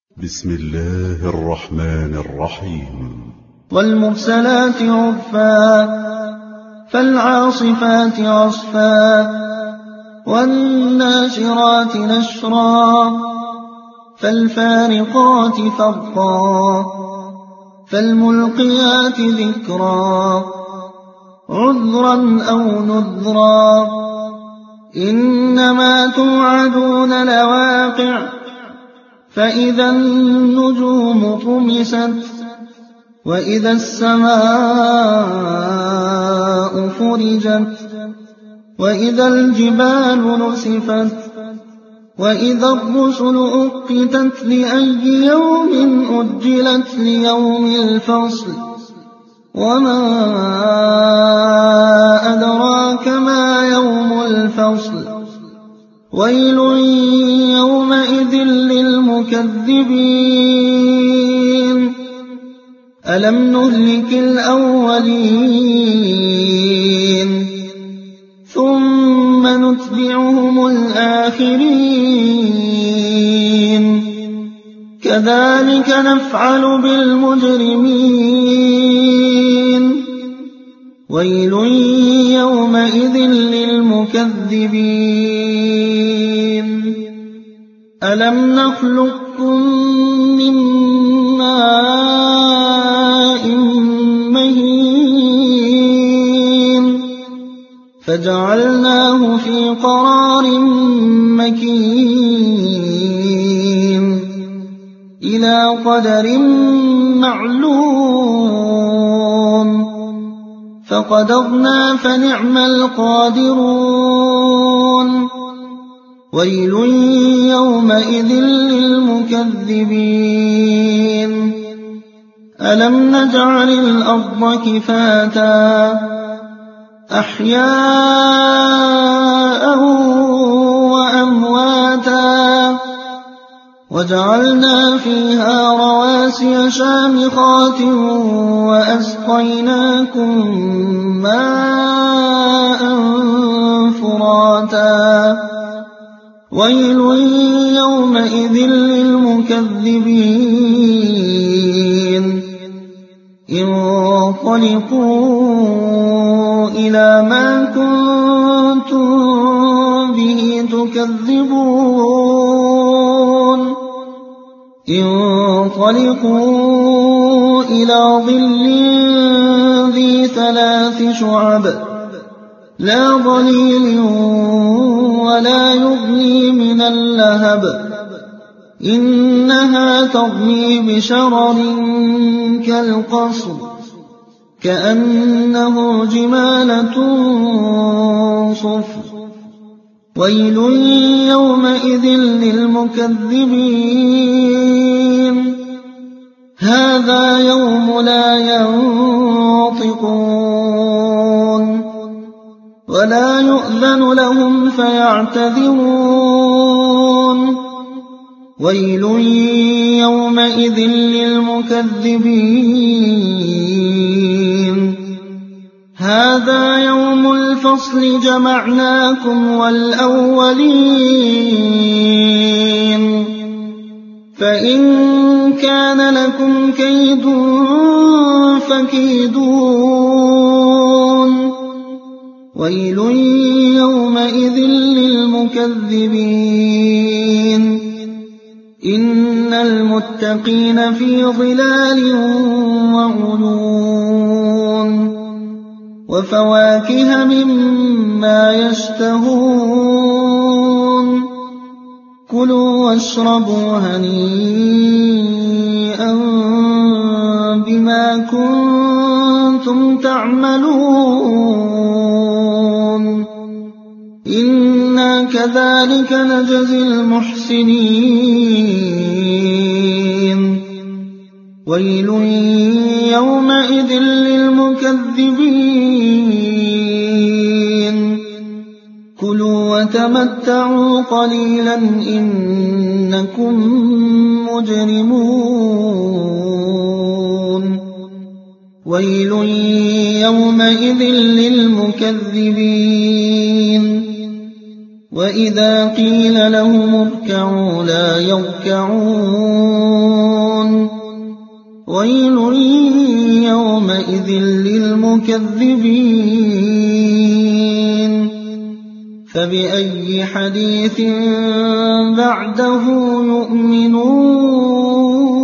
بسم الله الرحمن الرحيم. والمرسلات عرفا فالعاصفات عصفا والناشرات نشرا فالفارقات فرقا فالملقيات ذكرا عذرا أو نذرا إنما توعدون لواقع فإذا النجوم طمست وإذا السماء فرجت وإذا الجبال نسفت وإذا الرسل أقتت لأي يوم أجلت ليوم الفصل وما أدراك ما يوم الفصل ويل يومئذ للمكذبين ألم نهلك الأولين ثم نتبعهم الآخرين كذلك نفعل بالمجرمين ويل يومئذ للمكذبين ألم نخلقكم من ماء مهين فجعلناه في قرار مكين إلى قدر معلوم فقدرنا فنعم القادرون ويل يومئذ للمكذبين ألم نجعل الأرض كفاتا أحياء وأمواتا وجعلنا فيها رواسي شامخات وأسقيناكم ماء فراتا ويل يومئذ للمكذبين انطلقوا إلى ما كنتم به تكذبون انطلقوا إلى ظل ذي 3 شعب لا ظليل ولا يغني من اللهب إنها ترمي بشرر كالقصر كأنه جمالة صفر ويل يومئذ للمكذبين هذا يوم لا ينطقون ولا يؤذن لهم فيعتذرون ويل يومئذ للمكذبين هذا يوم الفصل جمعناكم والأولين فإن كان لكم كيد فكيدون ويل يومئذ للمكذبين إن المتقين في ظلال وعيون وفواكه مما يشتهون كلوا واشربوا هنيئا بما كنتم تعملون إنا كذلك نجزي المحسنين ويل يومئذ للمكذبين كلوا وتمتعوا قليلا إنكم مجرمون ويل يومئذ للمكذبين وإذا قيل لهم اركعوا لا يركعون ويل يومئذ للمكذبين فبأي حديث بعده يؤمنون